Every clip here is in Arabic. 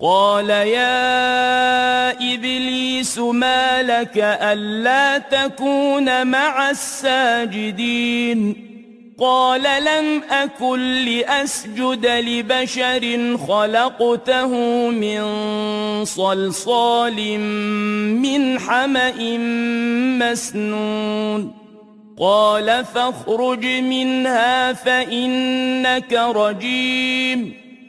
قال يا إبليس ما لك ألا تكون مع الساجدين قال لم أكن لأسجد لبشر خلقته من صلصال من حمأ مسنون قال فاخرج منها فإنك رجيم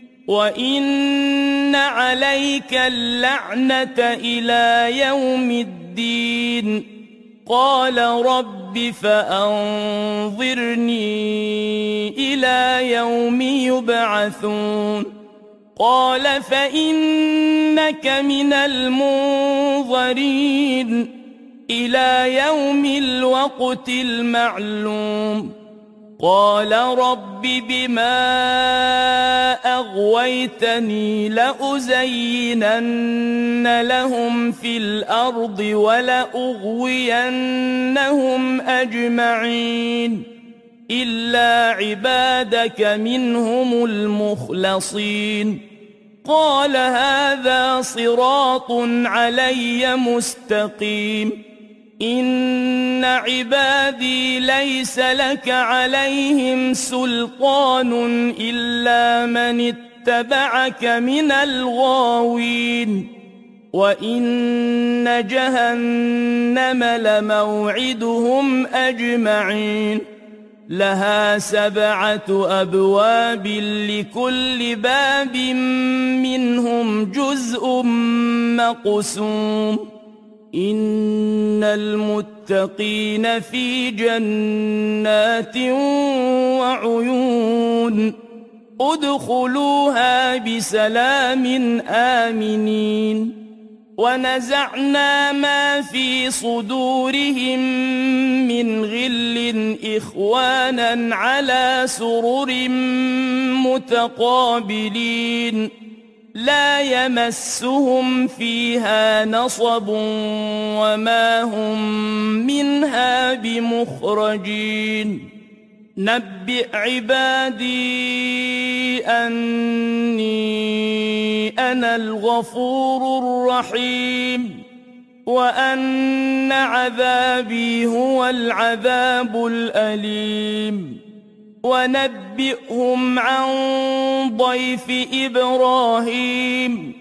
وإن عليك اللعنة إلى يوم الدين قال رب فأنظرني إلى يوم يبعثون قال فإنك من المنظرين إلى يوم الوقت المعلوم قال رب بما أغويتني لأزينن لهم في الأرض ولأغوينهم أجمعين إلا عبادك منهم المخلصين قال هذا صراط علي مستقيم إن عبادي ليس لك عليهم سلطان إلا من اتبعك من الغاوين وإن جهنم لموعدهم أجمعين لها 7 أبواب لكل باب منهم جزء مقسوم إن المتقين في جنات وعيون ادخلوها بسلام آمنين ونزعنا ما في صدورهم من غل إخوانا على سرر متقابلين لا يمسهم فيها نصب وما هم منها بمخرجين نبئ عبادي أني أنا الغفور الرحيم وأن عذابي هو العذاب الأليم ونبئهم عن ضيف إبراهيم